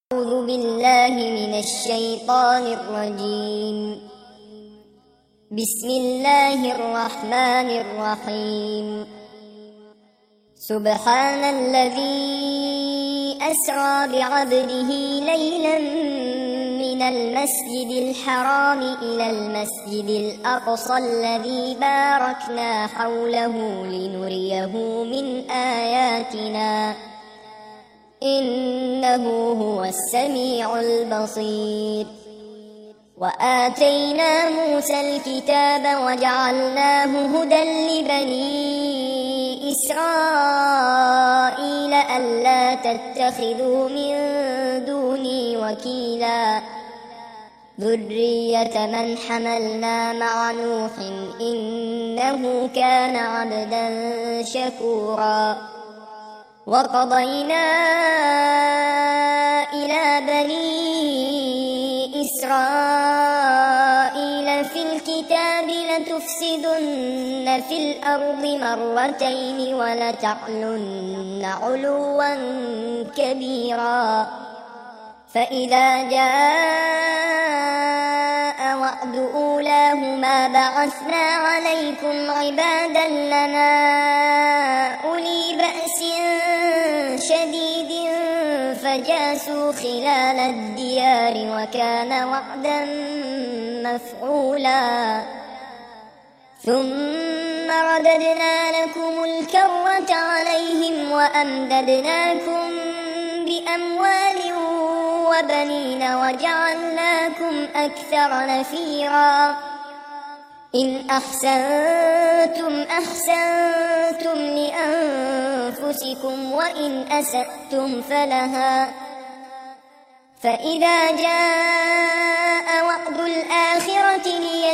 أعوذ بالله من الشيطان الرجيم. بسم الله الرحمن الرحيم. سبحان الذي أسرى بعبده ليلا من المسجد الحرام إلى المسجد الأقصى الذي باركنا حوله لنريه من آياتنا إنه هو السميع البصير. وآتينا موسى الكتاب وجعلناه هدى لبني إسرائيل ألا تتخذوا من دوني وكيلا ذرية من حملنا مع نوح إنه كان عبدا شكورا. وقضينا إلى بني إسرائيل في الكتاب لتفسدن في الأرض مرتين ولتعلن علوا كبيرا. فإذا جاء وعد أولاهما بعثنا عليكم عبادا لنا أولي بأس شديد فجاسوا خلال الديار وكان وعدا مفعولا. ثم رددنا لكم الكرة عليهم وأمددناكم بأموال وبنين وجعلناكم أكثر نفيرا. إن أحسنتم أحسنتم لأنفسكم وإن أسأتم فلها. فإذا جاء وعد الآخرة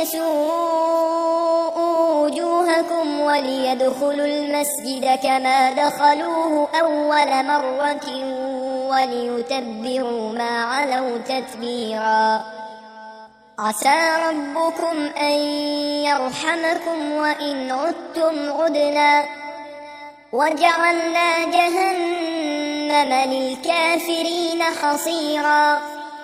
ليسوءوا وجوهكم وليدخلوا المسجد كما دخلوه أول مرة وليتبروا ما علوا تتبيرا. عسى ربكم أن يرحمكم وإن عدتم عدنا وجعلنا جهنم للكافرين حصيرا.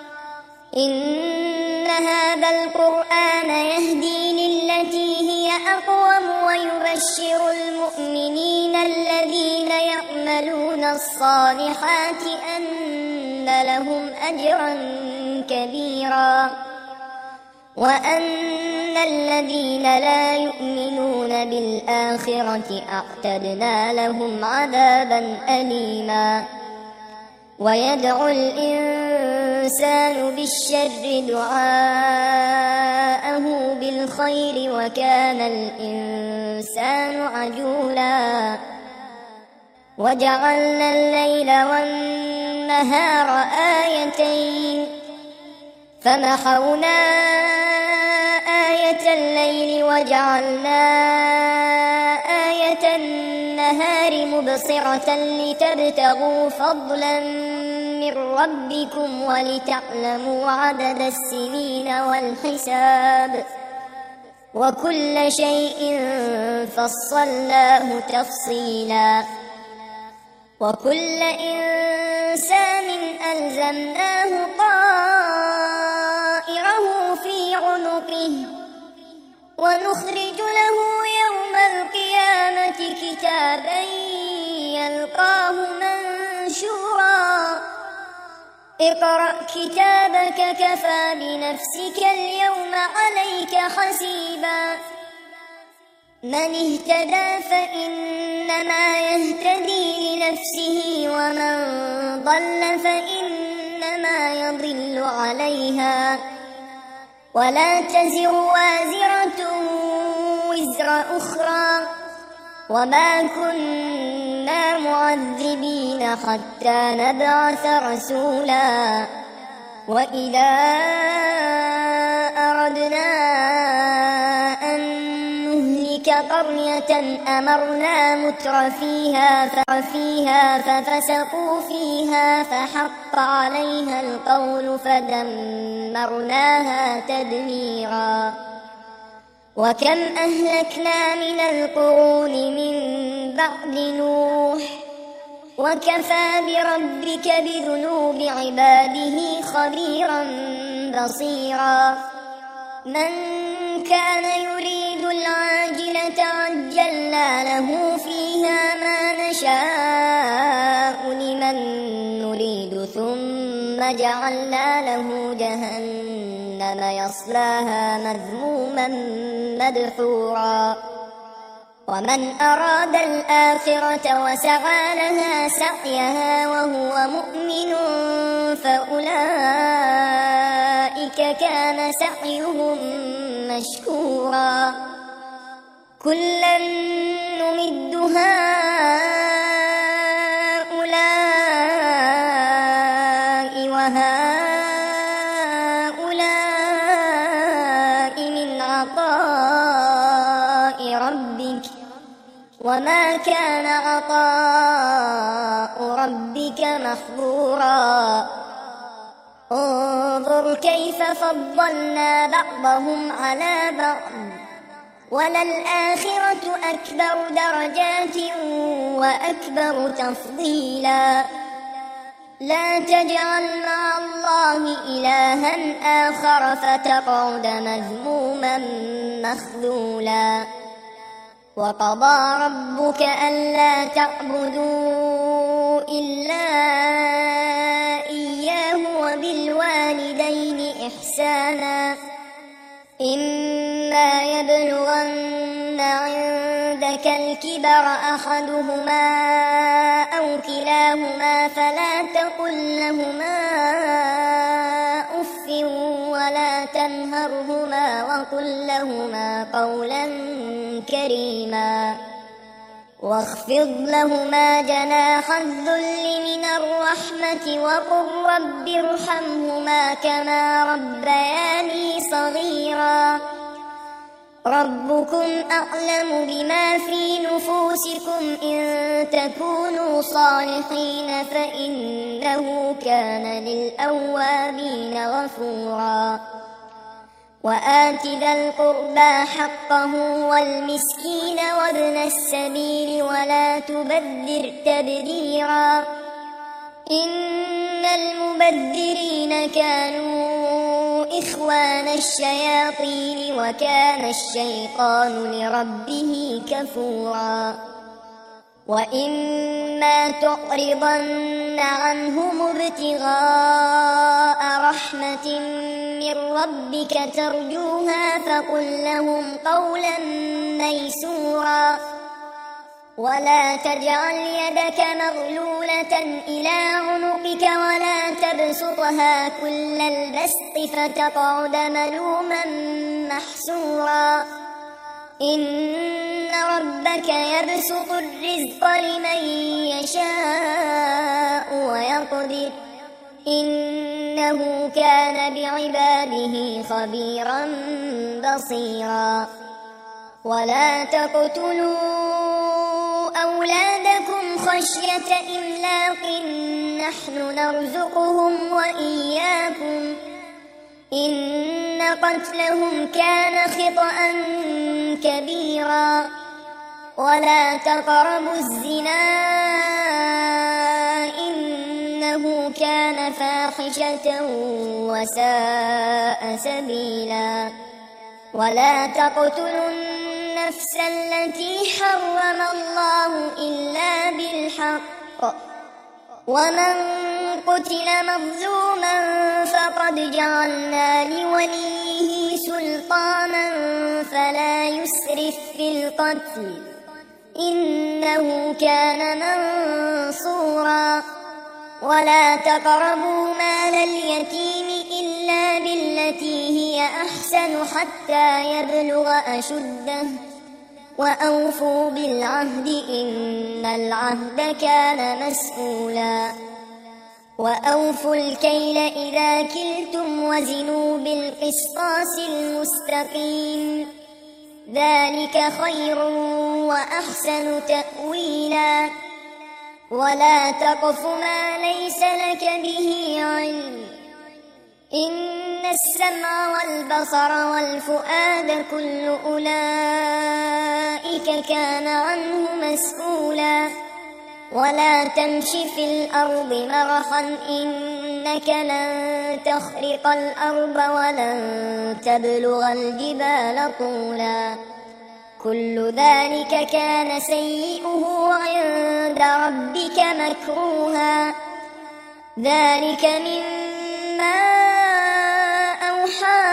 إن هذا القرآن يهدي للتي هي أقوم ويبشر المؤمنين الذين يعملون الصالحات أن لهم أجرا كبيرا وأن الذين لا يؤمنون بالآخرة أعتدنا لهم عذابا أليما. ويدعو الإنسان بالشر دعاءه بالخير وكان الإنسان عجولا. وجعلنا الليل والنهار آيتين فمحونا آية الليل وجعلنا آية النهار مبصرة لتبتغوا فضلا من ربكم ولتعلموا عدد السنين والحساب وكل شيء فصلناه تفصيلا. وكل إنسان ألزمناه طائره في عنقه ونخرج له يوم القيامة كتابا يلقاه منشورا. اقرأ كتابك كفى بنفسك اليوم عليك حسيبا. من اهتدى فإنما يهتدي لنفسه ومن ضل فإنما يضل عليها ولا تزر وازرة وزر أخرى وما كنا معذبين حتى نبعث رسولا. وإذا أردنا أن نهلك قرية أمرنا مترفيها ففسقوا فيها فحق عليها القول فدمرناها تدميرا. وكم أهلكنا من القرون من بعد نوح وكفى بربك بذنوب عباده خبيرا بصيرا من كان يريد العاجلة عجلنا له فيها ما نشاء لمن نريد ثم جعلنا له جهنم يصلاها مذموما مدحورا ومن أراد الآخرة وسعى لها سعيها وهو مؤمن فأولئك كان سعيهم مشكورا كلا نمد هؤلاء وهؤلاء من عطاء ربك وما كان عطاء ربك محظورا انظر كيف فضلنا بعضهم على بعض وللآخرة أكبر درجات وأكبر تفضيلا لا تجعل مع الله إلها آخر فتقعد مذموما مخذولا وقضى ربك ألا تعبدوا إلا إياه وبالوالدين إحسانا إما يبلغن عندك الكبر أحدهما أو كلاهما فلا تقل لهما أف ولا تنهرهما وقل لهما قولا كريما واخفض لهما جناح الذل من الرحمة وقل رب ارحمهما كما ربياني صغيرا ربكم أعلم بما في نفوسكم إن تكونوا صالحين فإنه كان للأوابين غفورا وآت ذا القربى حقه والمسكين وابن السبيل ولا تبذر تبذيرا إن المبذرين كانوا إخوان الشياطين وكان الشيطان لربه كفورا وإما تعرضن عنهم ابتغاء رحمة من ربك ترجوها فقل لهم قولا ميسورا ولا تجعل يدك مغلولة إلى عنقك ولا تبسطها كل البسط فتقعد ملوما محسورا إن ربك يبسط الرزق لمن يشاء ويقدر إنه كان بعباده خبيرا بصيرا ولا تقتلوا أولادكم خشية إملاق نحن نرزقهم وإياكم إن قتلهم كان خطأ كبيرا ولا تقربوا الزنا إنه كان فاحشة وساء سبيلا ولا تقتلوا النفس التي حرم الله إلا بالحق ومن قتل مظلوما فقد جعلنا لوليه سلطانا فلا يسرف في القتل إنه كان منصورا ولا تقربوا مال اليتيم إلا بالتي هي أحسن حتى يبلغ أشده وأوفوا بالعهد إن العهد كان مسؤولا وأوفوا الكيل إذا كلتم وزنوا بالقسطاس المستقيم ذلك خير وأحسن تأويلا ولا تقف ما ليس لك به علم إن السمع والبصر والفؤاد كل أولئك كان عنه مسؤولا ولا تمش في الأرض مرحا إنك لن تخرق الأرض ولن تبلغ الجبال طولا كل ذلك كان سيئه عند ربك مكروها ذلك مما أوحى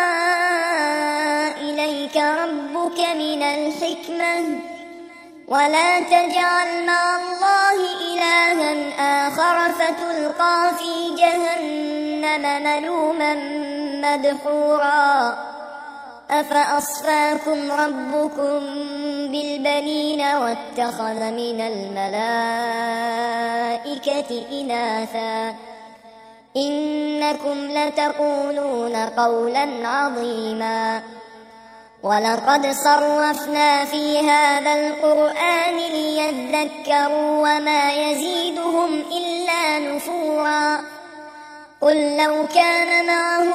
إليك ربك من الحكمة ولا تجعل مع الله إلها آخر فتلقى في جهنم ملوما مدحورا أفأصفاكم ربكم بالبنين واتخذ من الملائكة إناثا إنكم لتقولون قولا عظيما ولقد صرفنا في هذا القرآن ليذكروا وما يزيدهم إلا نفورا قل لو كان معه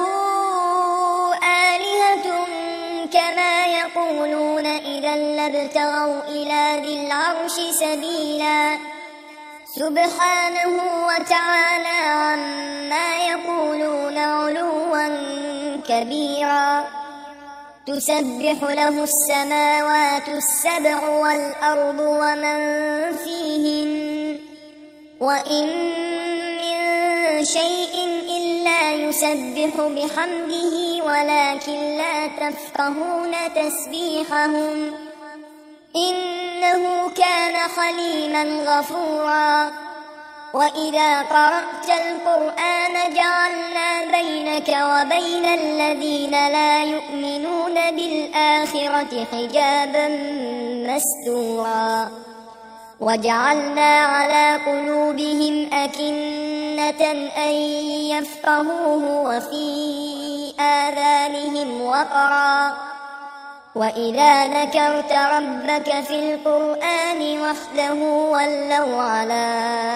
آلهة كما يقولون إذا لابتغوا إلى ذي العرش سبيلا سبحانه وتعالى عما يقولون علوا كبيرا تسبح له السماوات السبع والأرض ومن فيهن وإن من شيء إلا يسبح بحمده ولكن لا تفقهون تسبيحهم إنه كان حليما غفورا وإذا قرأت القرآن جعلنا بينك وبين الذين لا يؤمنون بالآخرة حجابا مستورا وجعلنا على قلوبهم أكنة أن يفقهوه وفي آذانهم وقرا وإذا ذكرت ربك في القرآن وحده ولوا على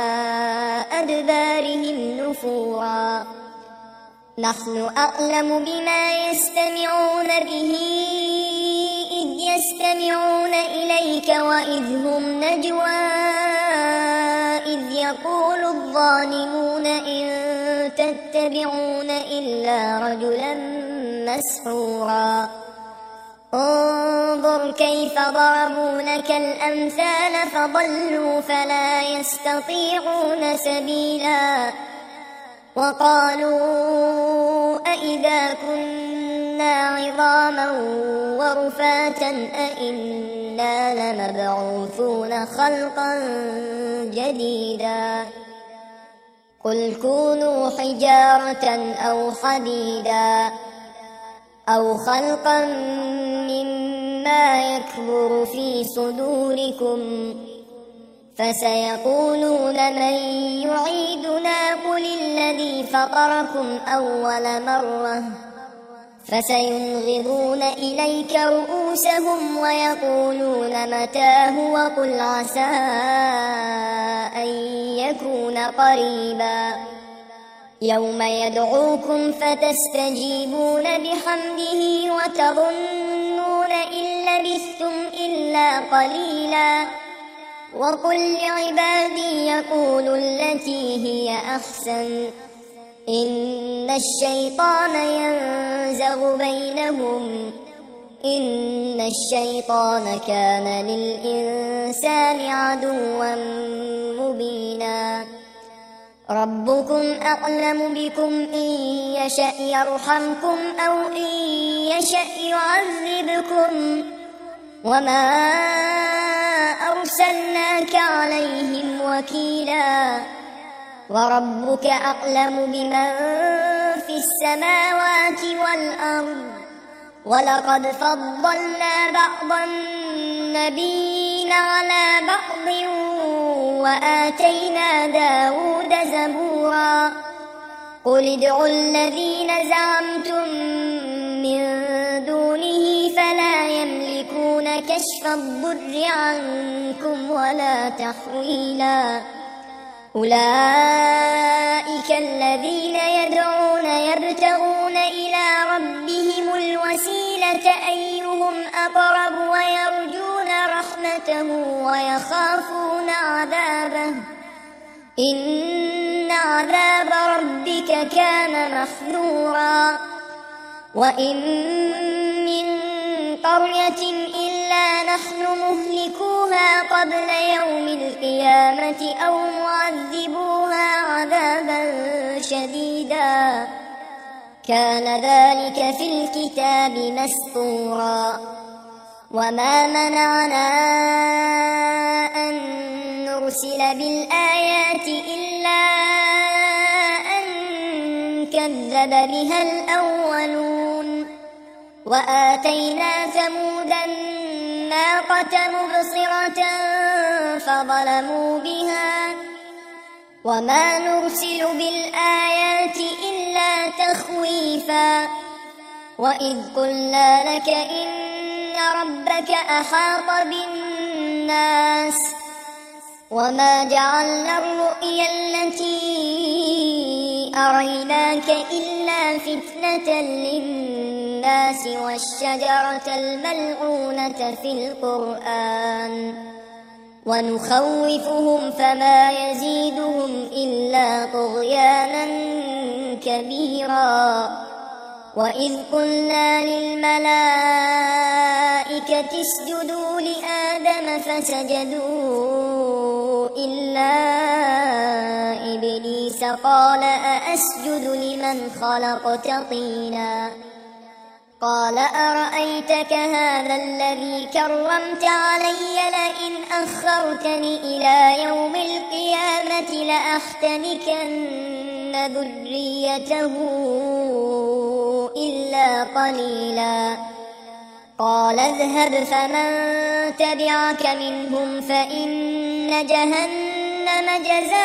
أدبارهم نفورا نحن أعلم بما يستمعون به إذ يستمعون إليك وإذ هم نجوى إذ يقول الظالمون إن تتبعون إلا رجلا مسحورا انظر كيف ضربوا لك الأمثال فضلوا فلا يستطيعون سبيلا وقالوا أئذا كنا عظاما ورفاتا أئنا لمبعوثون خلقا جديدا قل كونوا حجارة أو حديدا أو خلقا مما يكبر في صدوركم فسيقولون من يعيدنا قل الذي فطركم أول مرة فسينغضون إليك رؤوسهم ويقولون متاه وقل عسى أن يكون قريبا يوم يدعوكم فتستجيبون بحمده وتظنون إن لبثتم إلا قليلا وقل لعبادي يقولوا التي هي أحسن إن الشيطان ينزغ بينهم إن الشيطان كان للإنسان عدوا مبينا ربكم أعلم بكم إن يشأ يرحمكم أو إن يشأ يعذبكم وما أرسلناك عليهم وكيلا وربك أعلم بمن في السماوات والأرض ولقد فضلنا بعض النبيين على بعض وآتينا داود زبورا قل ادعوا الذين زعمتم من دونه فلا يملكون كشف الضر عنكم ولا تحويلا أولئك الذين يدعون يبتغون إلى ربهم الوسيلة أيهم أقرب ويرجون رحمته ويخافون عذابه إن عذاب ربك كان محذورا وإن من قرية إلا نحن مهلكوها قبل يوم القيامة أو معذبوها عذابا شديدا كان ذلك في الكتاب مسطورا وما منعنا أن نرسل بالآيات إلا أن كذب بها الأولون وآتينا ثمود الناقة مبصرة فظلموا بها وما نرسل بالآيات إلا تخويفا وإذ قلنا لك إن ربك أحاط بالناس وما جعلنا الرؤيا التي أريناك إلا فتنة للناس والشجرة الملعونة في القرآن ونخوفهم فما يزيدهم إلا طغيانا كبيرا وإذ قلنا للملائكة اسجدوا لآدم فسجدوا إلا إبليس قال أأسجد لمن خلقت طينا قال أرأيتك هذا الذي كرمت علي لئن أخرتني إلى يوم القيامة لأحتنكن ذريته إلا قليلا قال اذهب فمن تبعك منهم فإن جهنم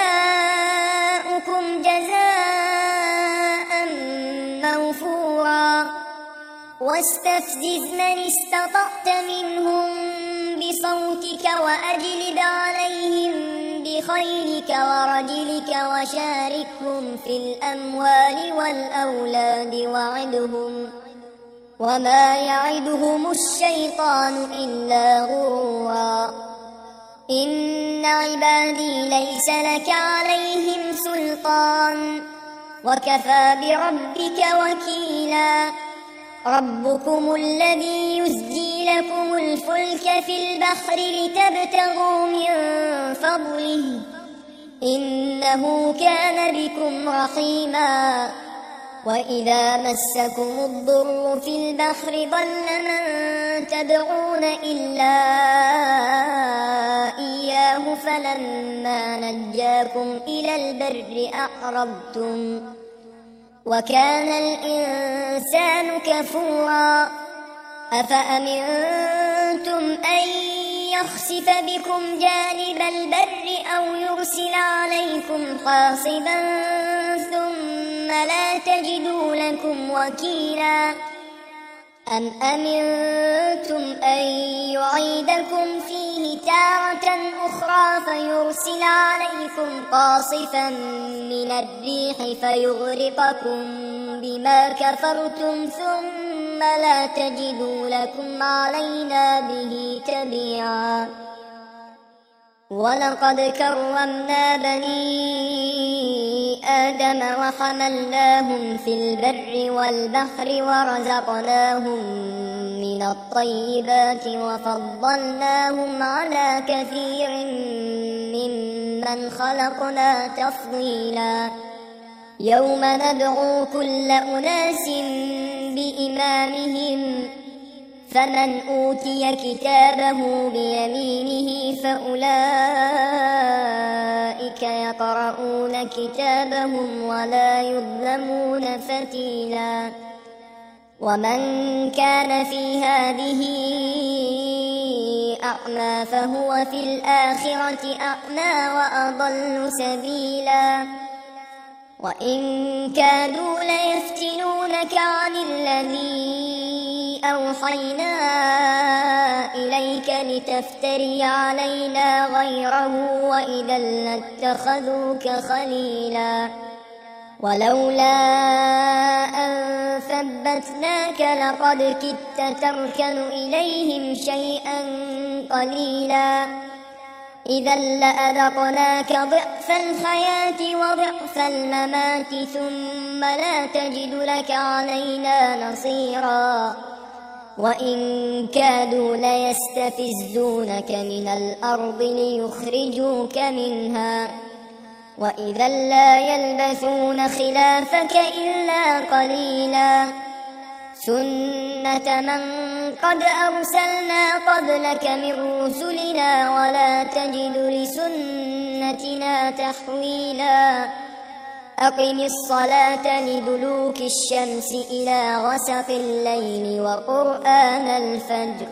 جزاؤكم جزاء موفورا واستفزز من استطعت منهم بصوتك وأجلب عليهم بخيلك ورجلك وشاركهم في الأموال والأولاد وعدهم وما يعدهم الشيطان إلا غرورا إن عبادي ليس لك عليهم سلطان وكفى بربك وكيلا ربكم الذي يزجي لكم الفلك في البحر لتبتغوا من فضله إنه كان بكم رحيما وإذا مسكم الضر في البحر ضل من تدعون إلا إياه فلما نجاكم إلى البر أعرضتم وكان الإنسان كفورا أفأمنتم أن يخسف بكم جانب البر أو يرسل عليكم حاصبا ثم لا تجدوا لكم وكيلا أم أمنتم أن يعيدكم فيه تارة أخرى فيرسل عليكم قاصفا من الريح فيغرقكم بما كفرتم ثم لا تجدوا لكم علينا به تبيعا ولقد كرمنا بني آدم وحملناهم في البر والبحر ورزقناهم من الطيبات وفضلناهم على كثير ممن خلقنا تفضيلا يوم ندعو كل أناس بإمامهم فمن أوتي كتابه بيمينه فأولئك يقرؤون كتابهم ولا يظلمون فتيلا ومن كان في هذه أعمى فهو في الآخرة أعمى وأضل سبيلا وإن كادوا ليفتنونك عن الذي أوحينا إليك لتفتري علينا غيره وإذا لاتخذوك خليلا ولولا أن ثبتناك لقد كدت تركن إليهم شيئا قليلا إذا لأذقناك ضعف الحياة وضعف الممات ثم لا تجد لك علينا نصيرا وإن كادوا ليستفزونك من الأرض ليخرجوك منها وإذا لا يلبثون خلافك إلا قليلا سنة من قد أرسلنا قبلك من رسلنا ولا تجد لسنتنا تحويلا أقم الصلاة لدلوك الشمس إلى غسق الليل وقرآن الفجر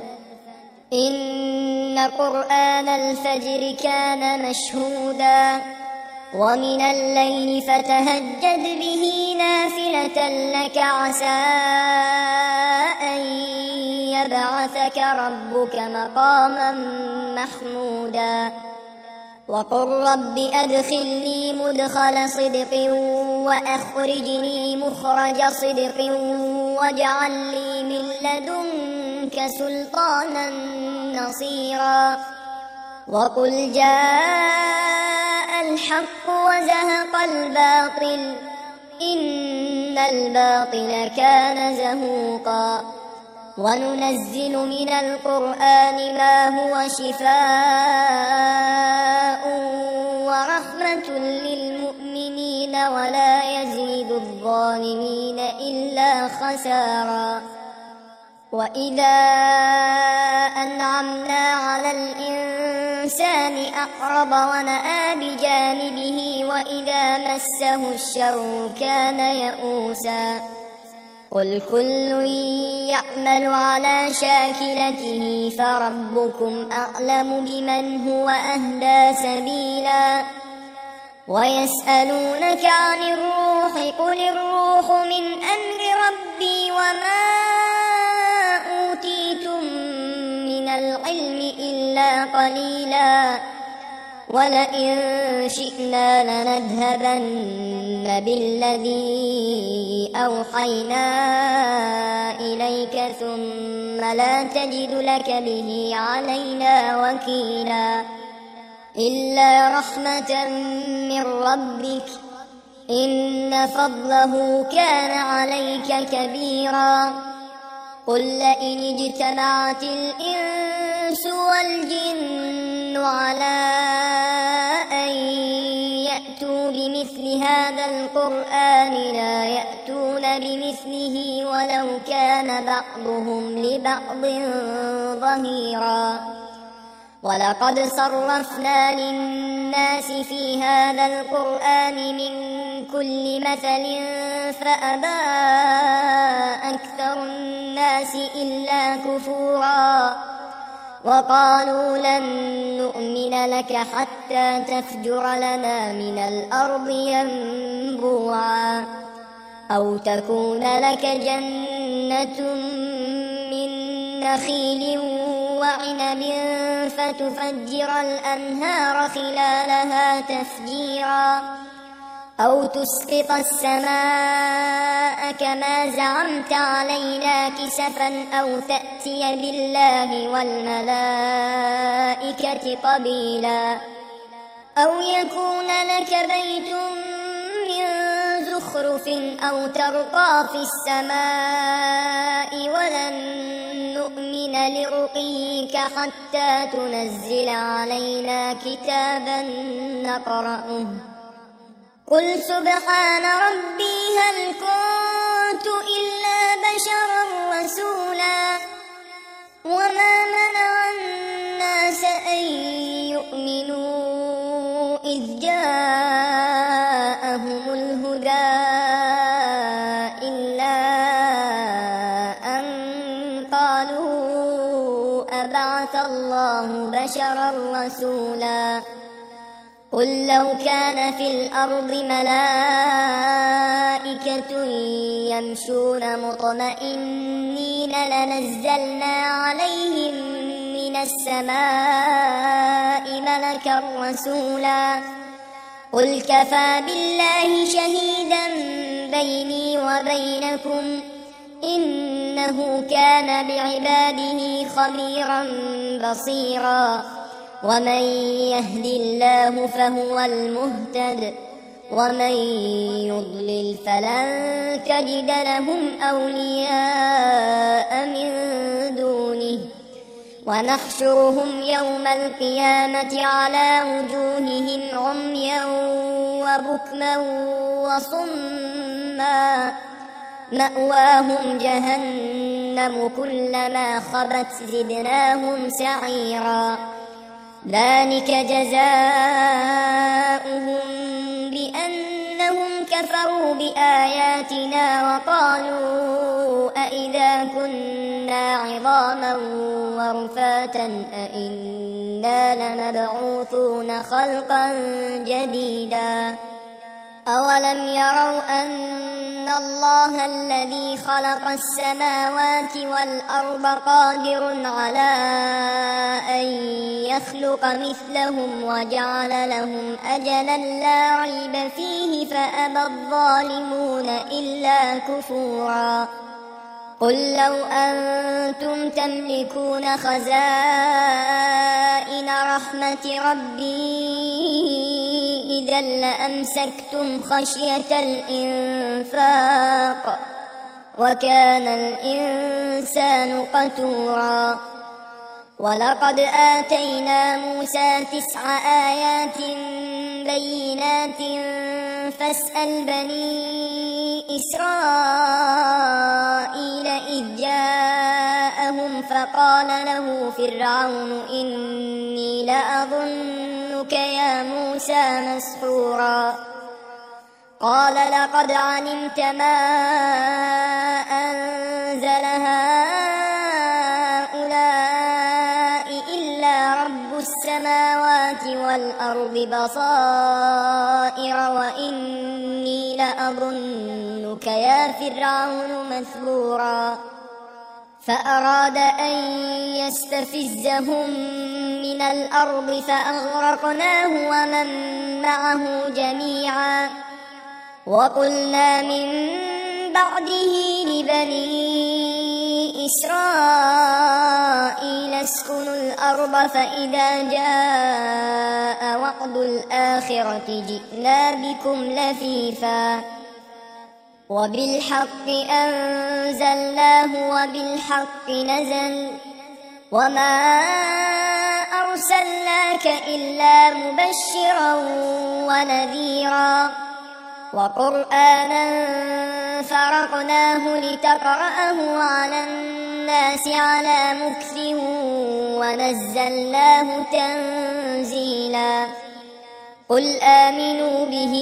إن قرآن الفجر كان مشهودا ومن الليل فتهجد به نافلة لك عسى أن يبعثك ربك مقاما محمودا وقل رب أدخلني مدخل صدق وأخرجني مخرج صدق واجعل لي من لدنك سلطانا نصيرا وقل جاء الحق وزهق الباطل إن الباطل كان زهوقا وننزل من القرآن ما هو شفاء ورحمة للمؤمنين ولا يزيد الظالمين إلا خسارا وإذا أنعمنا على الإنسان أعرض ونأى بجانبه وإذا مسه الشر كان يئوسا قل كل يعمل على شاكلته فربكم أعلم بمن هو أهدى سبيلا ويسألونك عن الروح قل الروح من أمر ربي وما أوتيتم من العلم إلا قليلا ولئن شئنا لنذهبن بالذي أوحينا إليك ثم لا تجد لك به علينا وكيلا إلا رحمة من ربك إن فضله كان عليك كبيرا قل لئن اجتمعت الإنس والجن على أن يأتوا بمثل هذا القرآن لا يأتون بمثله ولو كان بعضهم لبعض ظهيرا ولقد صرفنا للناس في هذا القرآن من كل مثل فأبى أكثر الناس إلا كفورا وقالوا لن نؤمن لك حتى تفجر لنا من الأرض ينبوعا أو تكون لك جنة من نخيل وعنب فتفجر الأنهار خلالها تفجيرا أو تسقط السماء كما زعمت علينا كسفا أو تأتي بالله والملائكة قبيلا أو يكون لك بيت من زخرف أو ترقى في السماء ولن نؤمن لرقيك حتى تنزل علينا كتابا نقرأه قل سبحان ربي هل كنت إلا بشرا رسولا وما منع الناس أن يؤمنوا إذ جاءهم الهدى إلا أن قالوا أبعث الله بشرا رسولا قل لو كان في الأرض ملائكة يمشون مطمئنين لنزلنا عليهم من السماء ملكا رسولا قل كفى بالله شهيدا بيني وبينكم إنه كان بعباده خبيرا بصيرا ومن يهد الله فهو المهتد ومن يضلل فلن تجد لهم أولياء من دونه ونحشرهم يوم القيامة على وجوههم عميا وبكما وصما مأواهم جهنم كلما خبت زدناهم سعيرا ذلك جزاؤهم بأنهم كفروا بآياتنا وقالوا أئذا كنا عظاما ورفاتا أئنا لمبعوثون خلقا جديدا أولم يروا أن الله الذي خلق السماوات والأرض قادر على أن يخلق مثلهم وجعل لهم أجلا لا ريب فيه فأبى الظالمون إلا كفورا قل لو أنتم تملكون خزائن رحمة ربي إذا لأمسكتم خشية الإنفاق وكان الإنسان قتورا ولقد آتينا موسى 9 آيات بينات فاسأل بني إسرائيل إذ جاءهم فقال له فرعون إني لأظنك يا موسى مسحورا قال لقد علمت ما أنزل هؤلاء إلا رب السماوات والأرض بصائر وإني لأظنك يا فرعون مثبورا فأراد أن يستفزهم من الأرض فأغرقناه ومن معه جميعا وقلنا من بعده لبني إسرائيل اسكنوا الأرض فإذا جاء وعد الآخرة جئنا بكم لفيفا وبالحق أنزلناه وبالحق نزل وما أرسلناك إلا مبشرا ونذيرا وقرآنا فرقناه لتقرأه على الناس على مكث ونزلناه تنزيلا قل آمنوا به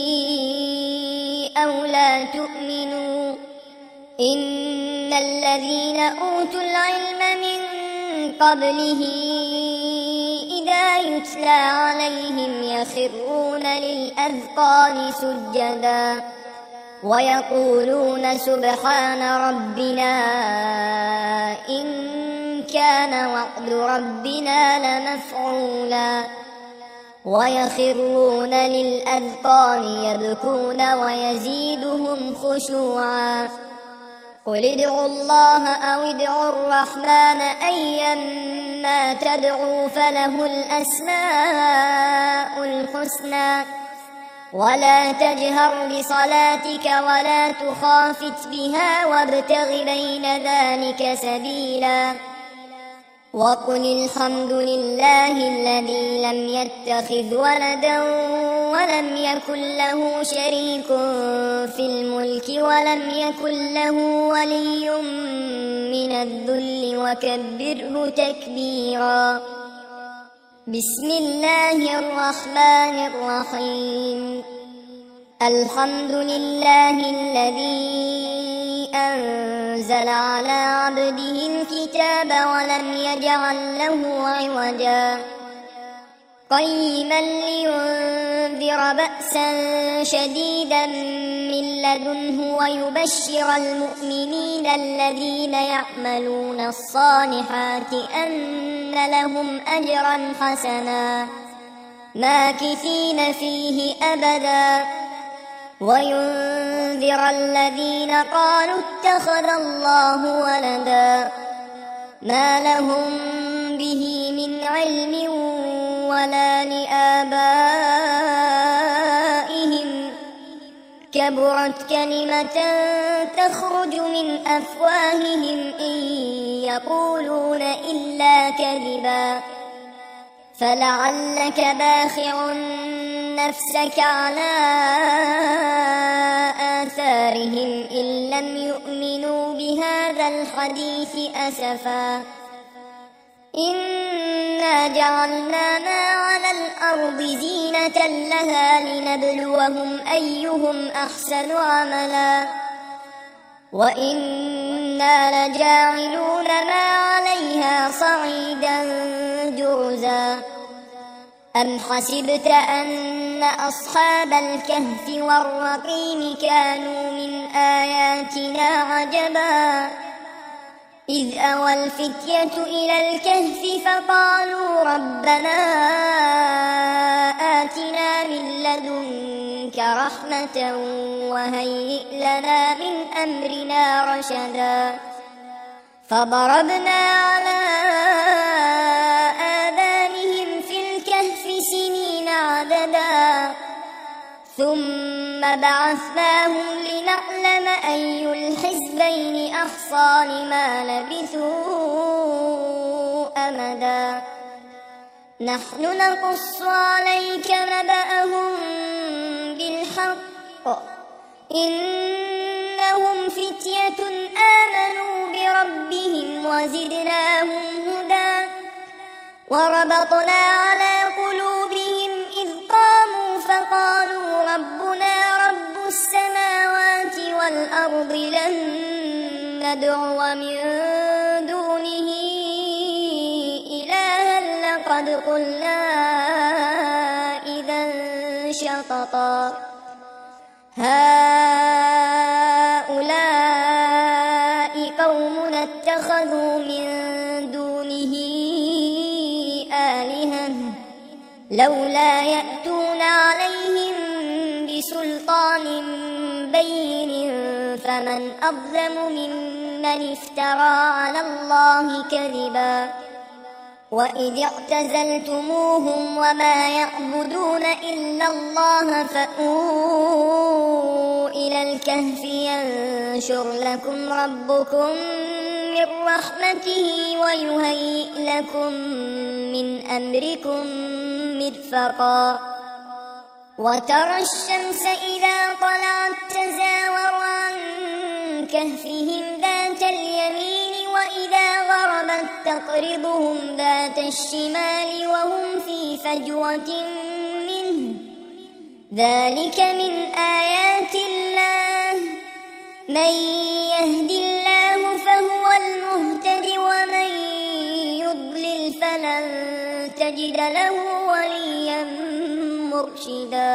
أو لا تؤمنوا إن الذين أوتوا العلم من قبله إذا يتلى عليهم يخرون للأذقان سجدا ويقولون سبحان ربنا إن كان وعد ربنا لمفعولا ويخرون للأذقان يبكون ويزيدهم خشوعا قل ادعوا الله أو ادعوا الرحمن أيما تدعوا فله الأسماء الحسنى ولا تجهر بصلاتك ولا تخافت بها وابتغ بين ذلك سبيلا وقل الحمد لله الذي لم يتخذ ولدا ولم يكن له شريك في الملك ولم يكن له ولي من الذل وكبره تكبيرا بسم الله الرحمن الرحيم الحمد لله الذي أنزل على عبده الكتاب ولم يجعل له عوجا قيما لينذر بأسا شديدا من لدنه ويبشر المؤمنين الذين يعملون الصالحات أن لهم أجرا حسنا ماكثين فيه أبدا وينذر الذين قالوا اتخذ الله ولدا ما لهم به من علم ولا لآبائهم كبرت كلمة تخرج من أفواههم إن يقولون إلا كذبا فلعلك باخع نفسك على آثارهم إن لم يؤمنوا بهذا الحديث أسفا إنا جعلنا ما على الأرض زينة لها لنبلوهم أيهم أحسن عملا وإنا لجاعلون ما عليها صعيدا جرزا أم حسبت أن أصحاب الكهف والرقيم كانوا من آياتنا عجبا إذ أوى الفتية إلى الكهف فقالوا ربنا آتنا من لدنك رحمة وهيئ لنا من أمرنا رشدا فضربنا على آذانهم في الكهف سنين عددا ثم بعثناهم لنعلم أي الحزبين أحصى لما لبثوا أمدا نحن نقص عليك نبأهم بالحق إنهم فتية آمنوا بربهم وزدناهم هدى وربطنا على قلوبهم إذ قاموا فقالوا ربنا رب السماوات والأرض لن ندعو من دونه إلها لقد قلنا إذا شططا هؤلاء قومنا اتخذوا من دونه آلهة لولا يأتون عليهم بسلطان بين فمن أظلم ممن افترى على الله كذبا وإذ اعتزلتموهم وما يعبدون إلا الله فأووا إلى الكهف ينشر لكم ربكم من رحمته ويهيئ لكم من أمركم مرفقا وترى الشمس إذا طلعت تزاور عن كهفهم ذات اليمين وإذا غربت تقرضهم ذات الشمال وهم في فجوة منه ذلك من آيات الله من يهد الله فهو المهتد ومن يضلل فلن تجد له وليا مرشدا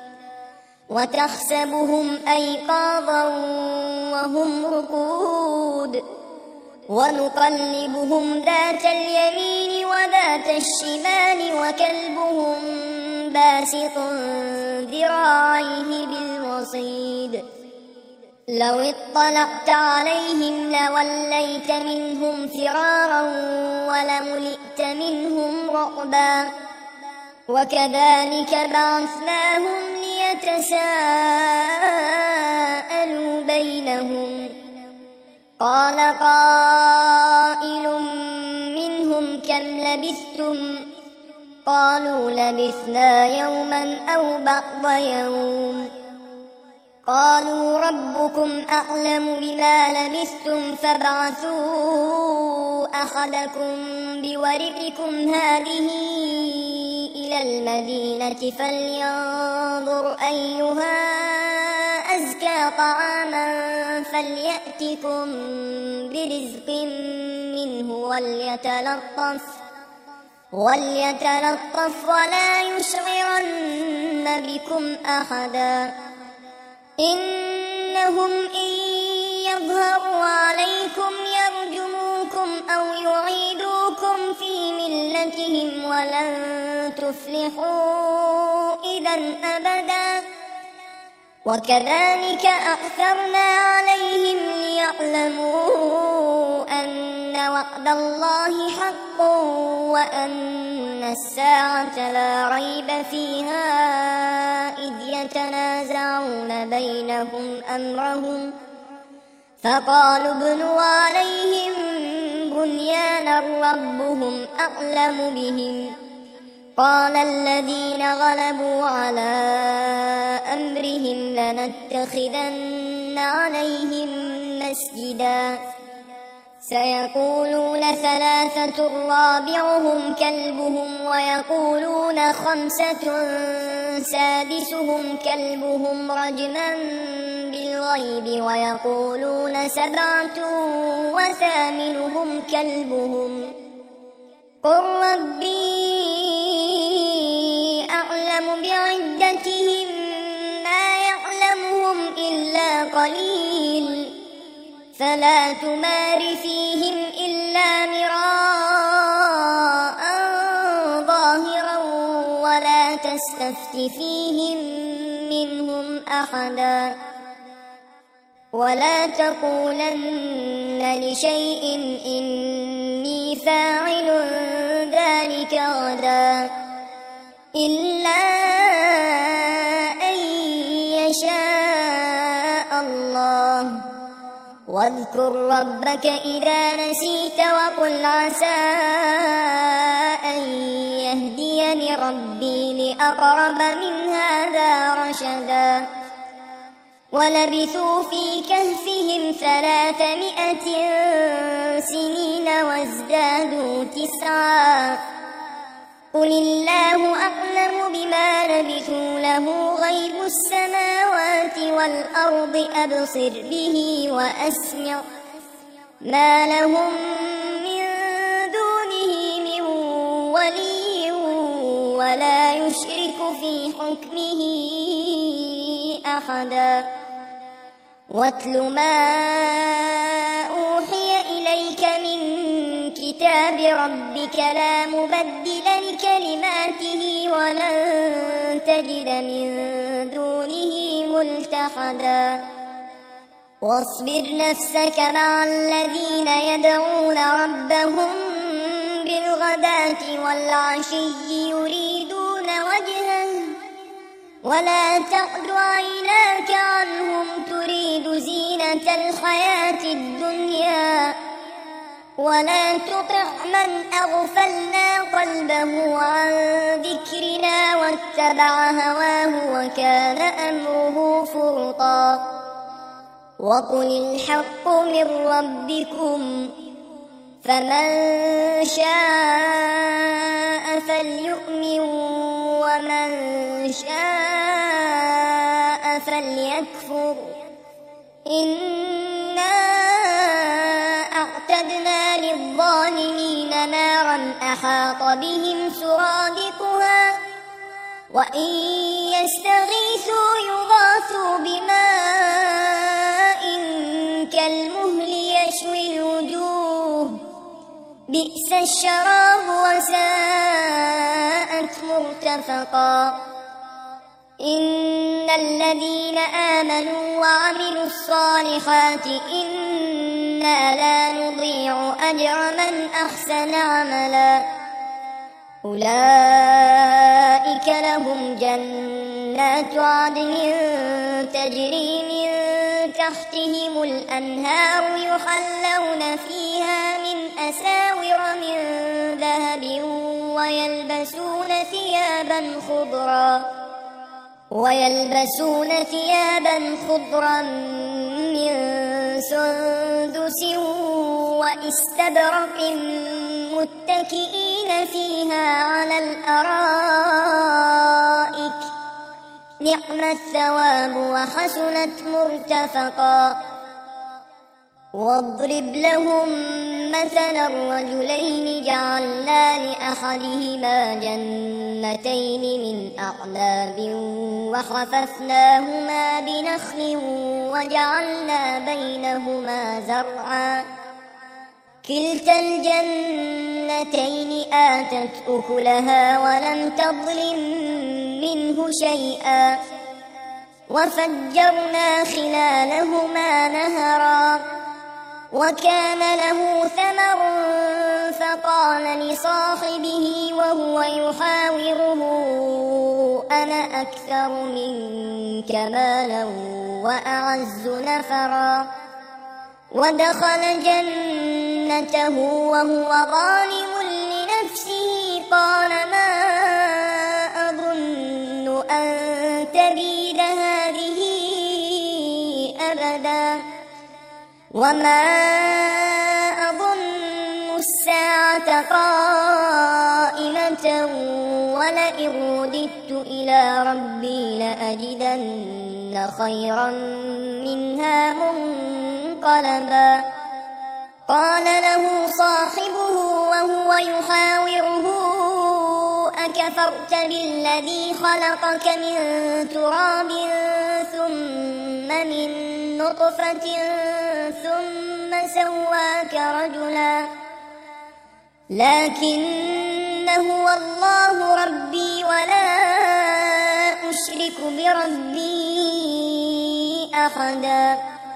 وتحسبهم أيقاظا وهم رقود ونقلبهم ذات اليمين وذات الشمال وكلبهم باسط ذراعيه بالوصيد لو اطلعت عليهم لوليت منهم فرارا ولملئت منهم رعبا وكذلك بعثناهم ليتساءلوا بينهم قال قائل منهم كم لبثتم قالوا لبثنا يوما أو بعض يوم قالوا ربكم أعلم بما لبثتم فابعثوا أحدكم بورقكم هذه إلى المدينة فلينظر أيها أزكى طعاما فليأتكم برزق منه وليتلطف ولا يشعرن بكم أحدا إنهم إن يظهروا عليكم يرجموكم أو يعيدوكم في ملتهم ولن تفلحوا إذا أبدا وكذلك أعثرنا عليهم ليعلموا أن وعد الله حق وأن الساعة لا ريب فيها إذ يتنازعون بينهم أمرهم فقالوا ابنوا عليهم بنيانا ربهم أعلم بهم قال الذين غلبوا على أمرهم لنتخذن عليهم مسجدا سيقولون ثلاثة رابعهم كلبهم ويقولون خمسة سادسهم كلبهم رجما بالغيب ويقولون سبعة وثامنهم كلبهم قل ربي أعلم بعدتهم ما يعلمهم إلا قليل فلا تمار فيهم إلا مراء ظاهرا ولا تستفت فيهم منهم أحدا ولا تقولن لشيء إني فاعل ذلك غدا إلا أن يشاء الله واذكر ربك إذا نسيت وقل عسى أن يهديني ربي لأقرب من هذا رشدا ولبثوا في كهفهم 300 سنين وازدادوا 9 قل الله أعلم بما لبثوا له غيب السماوات والأرض أبصر به وأسمع ما لهم من دونه من ولي ولا يشرك في حكمه أحدا واتل ما أوحي إليك من كتاب ربك لا مبدل لكلماته ولن تجد من دونه ملتحدا واصبر نفسك مع الذين يدعون ربهم بالغداة والعشي يريدون وجهه ولا تعد عيناك عنهم تريد زينة الحياة الدنيا ولا تطع من أغفلنا قلبه عن ذكرنا واتبع هواه وكان أمره فرطا وقل الحق من ربكم فمن شاء فليؤمن ومن شاء فليكفر إنا أعتدنا للظالمين نارا أحاط بهم سرادقها وإن يستغيثوا يغاثوا بماء كالمهل يشوي الوجوه بئس الشراب وساءت مرتفقا إن الذين آمنوا وعملوا الصالحات إنا لا نضيع أجر من أحسن عملا أولئك لهم جنات عدن تجري من تحتهم الأنهار يحلون فيها من أساور من ذهب ويلبسون ثيابا خضرا من سندس وإستبرق متكئين فيها على الأرائك نعم الثواب وحسنت مرتفقا واضرب لهم مثلا الرجلين جعلنا لأحدهما جنتين من أعناب وحففناهما بنخل وجعلنا بينهما زرعا كلتا الجنتين آتت أكلها ولم تظلم منه شيئا وفجرنا خلالهما نهرا وكان له ثمر فقال لصاحبه وهو يحاوره أنا أكثر منك مالا وأعز نفرا ودخل جنته وهو ظالم لنفسه قال ما أظن أن تبيد هذه أبدا وما أظن الساعة قائمة ولئن رددت إلى ربي لأجدن خيرا منها منقلبا قال له صاحبه وهو يحاوره أكفرت بالذي خلقك من تراب ثم من نطفة ثم سواك رجلا لكن هو الله ربي ولا أشرك بربي أحدا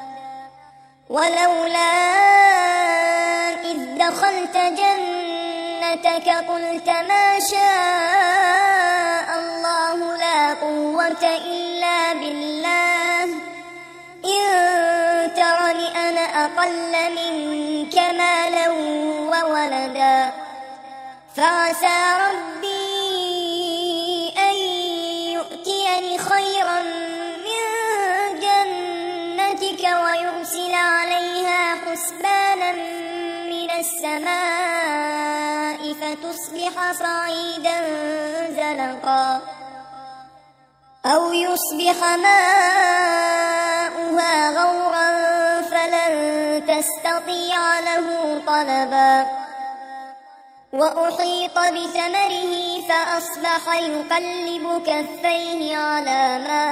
ولولا إذ دخلت جنتك قلت ما شاء الله لا قوة إلا بالله إن ترني أنا أقل منك مالا وولدا فعسى ربي أن يؤتيني خيرا من جنتك ويرسل عليها حسبانا من السماء فتصبح صعيدا زلقا أو يصبح ماؤها غورا فلن تستطيع له طلبا وأحيط بثمره فأصبح يقلب كفيه على ما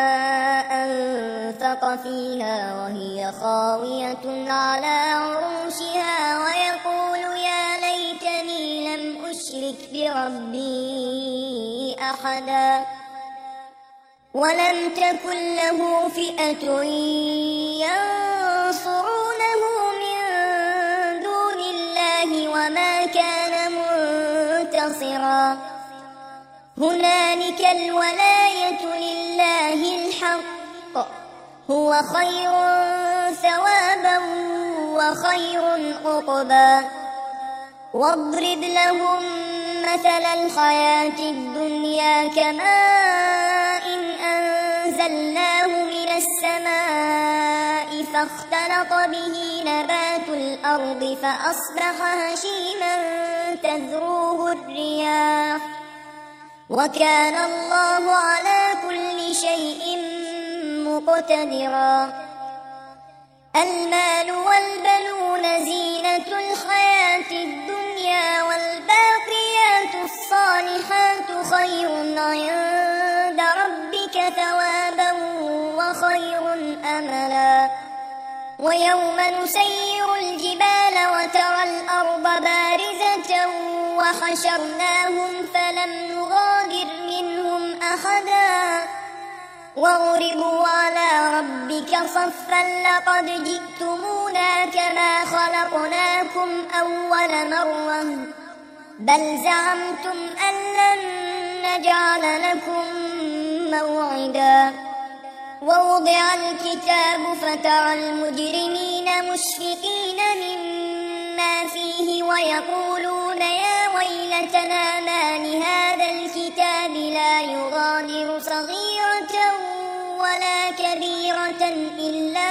أنفق فيها وهي خاوية على عروشها ويقول يا ليتني لم أشرك بربي أحدا ولم تكن له فئة ينصرونه من دون الله وما كان منتصرا هنالك الولاية لله الحق هو خير ثوابا وخير عقبا واضرب لهم مثل الحياة الدنيا كماء أنزلناه من السماء فاختلط به نبات الأرض فأصبح هشيما تذروه الرياح وكان الله على كل شيء مقتدرا المال والبنون زينة الحياة الدنيا والباقيات الصالحات خير عند ربك ثوابا وخير أملا ويوم نسير الجبال وترى الأرض بارزة وحشرناهم فلم نغادر منهم أحدا وعرضوا على ربك صفا لقد جئتمونا كما خلقناكم أول مرة بل زعمتم أن لن نجعل لكم موعدا ووضع الكتاب فترى المجرمين مشفقين مما فيه ويقولون يا ويلتنا ما لهذا الكتاب لا يغادر صغيرة ولا كبيرة إلا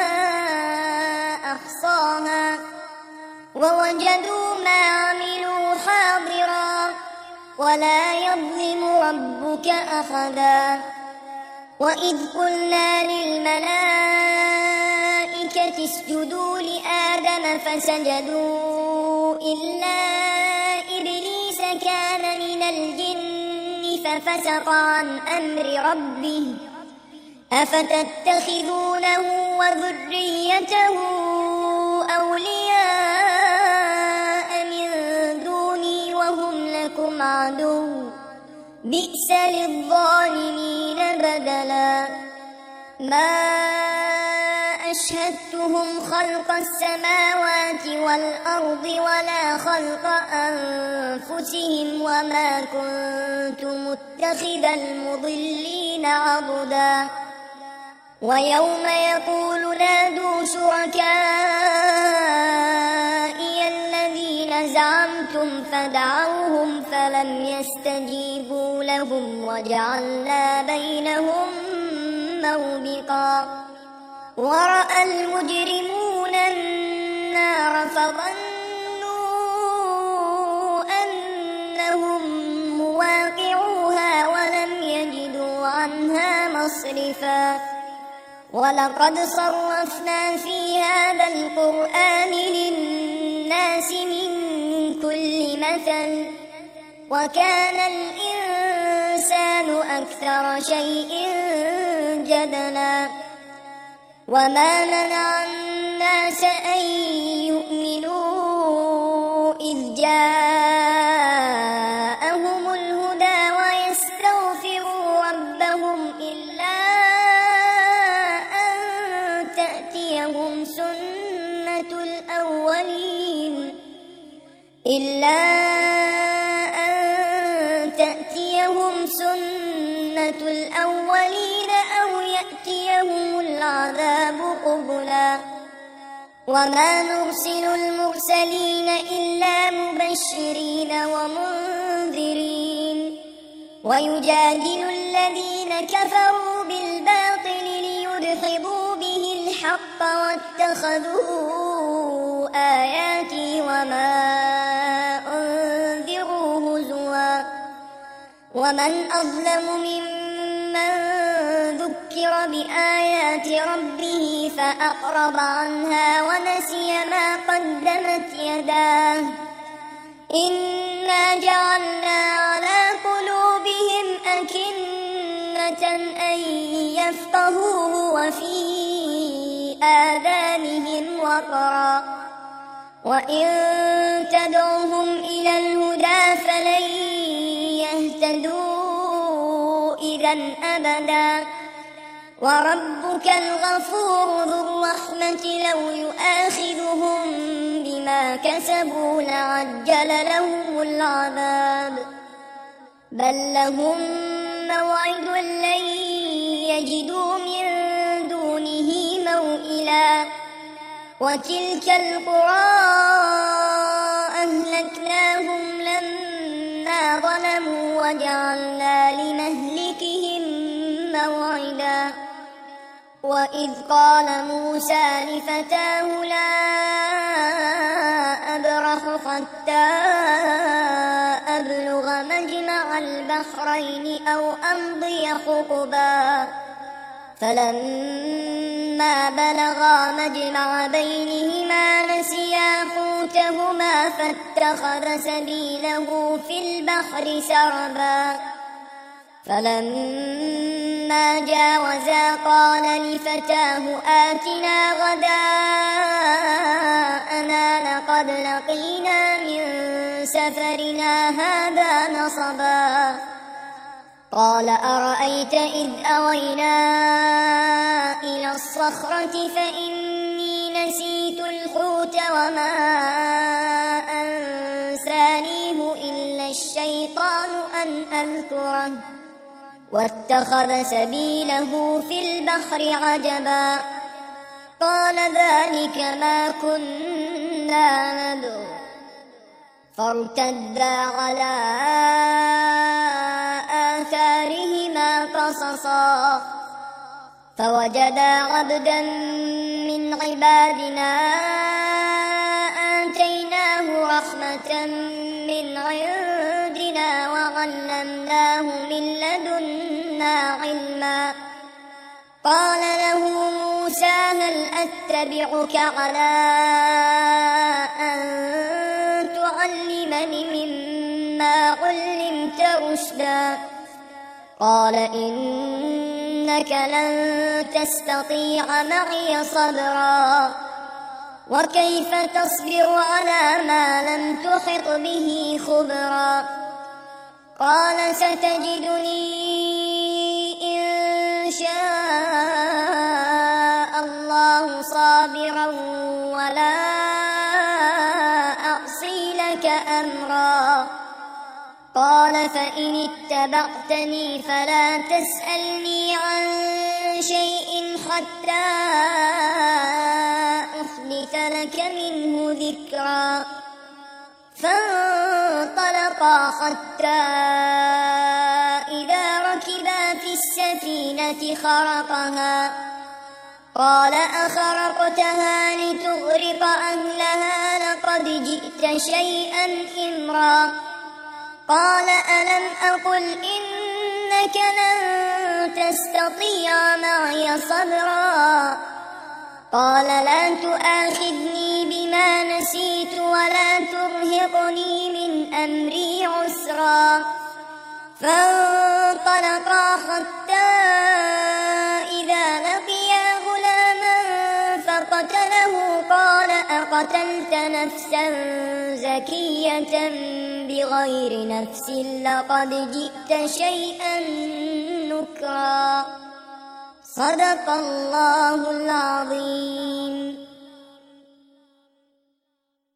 أحصاها ووجدوا ما عملوا حاضرا ولا يظلم ربك أحدا وإذ قلنا للملائكة اسجدوا لآدم فسجدوا إلا إبليس كان من الجن ففسق عن أمر ربه أفتتخذونه وذريته أولياء من دوني وهم لكم عدو بئس للظالمين بدلا ما أشهدتهم خلق السماوات والأرض ولا خلق أنفسهم وما كنت متخذ المضلين عضدا ويوم يقول نادوا شركائي الذين زعمتم فدعوهم فلم يستجيبوا لهم وجعلنا بينهم موبقا ورأى المجرمون النار فظنوا أنهم مواقعوها ولم يجدوا عنها مصرفا ولقد صرفنا في هذا القرآن للناس من كل مثل وكان الإنسان أكثر شيء جدلا وما منع الناس أن يؤمنوا إذ جاءهم الهدى ويستغفروا ربهم إلا أن تأتيهم سنة الأولين أو يأتيهم العذاب قبلا وما نرسل المرسلين إلا مبشرين ومنذرين ويجادل الذين كفروا بالباطل ليدحضوا به الحق واتخذوا آياتي وما أنذروا هزوا ومن أظلم ممن ذكر بآيات ربه فأعرض عنها ونسي ما قدمت يداه إنا جعلنا على قلوبهم أكنة أن يفقهوه وفي آذانهم وقرا وإن تدعوهم إلى الهدى فلن يهتدوا إذا أبدا وربك الغفور ذو الرحمة لو يؤاخذهم بما كسبوا لعجل لهم العذاب بل لهم موعد لن يجدوا من دونه موئلا وتلك القرى أهلكناهم لما ظلموا وجعلنا لمهلكهم موعدا وإذ قال موسى لفتاه لا أبرح حتى أبلغ مجمع البحرين أو أمضي حقبا فلما بلغا مجمع بينهما نسيا حوتهما فاتخذ سبيله في البحر سربا فلما جاوزا قال لفتاه آتنا غداءنا لقد لقينا من سفرنا هذا نصبا قال أرأيت إذ أوينا إلى الصخرة فإني نسيت الحوت وما أنسانيه إلا الشيطان أن أذكره واتخذ سبيله في البحر عجبا قال ذلك ما كنا نبغ فارتدا على آثارهما قصصا فوجدا عبدا من عبادنا آتيناه رحمة من عندنا وعلمناه من لدنا علما قال له موسى هل أتبعك على أن تعلمني مما علمت رشدا قال إنك لن تستطيع معي صبرا وكيف تصبر على ما لم تحط به خبرا قال ستجدني إن شاء الله صابرا صابرا ولا أعصي لك أمرا. قال فإن اتبعتني فلا تسألني عن شيء حتى أحدث لك منه ذكرا. فانطلقا حتى إذا ركبا في السفينة خرقها. قال أخرقتها لتغرق أهلها لقد جئت شيئا إمرا. قال ألم أقل إنك لن تستطيع معي صبرا. قال لا تؤاخذني بما نسيت ولا ترهقني من أمري عسرا. فانطلقا حتى إذا لقيا غلاما فقتله. قال أقتلت نفسا زكية بغير نفس لقد جئت شيئا نكرا. صدق الله العظيم.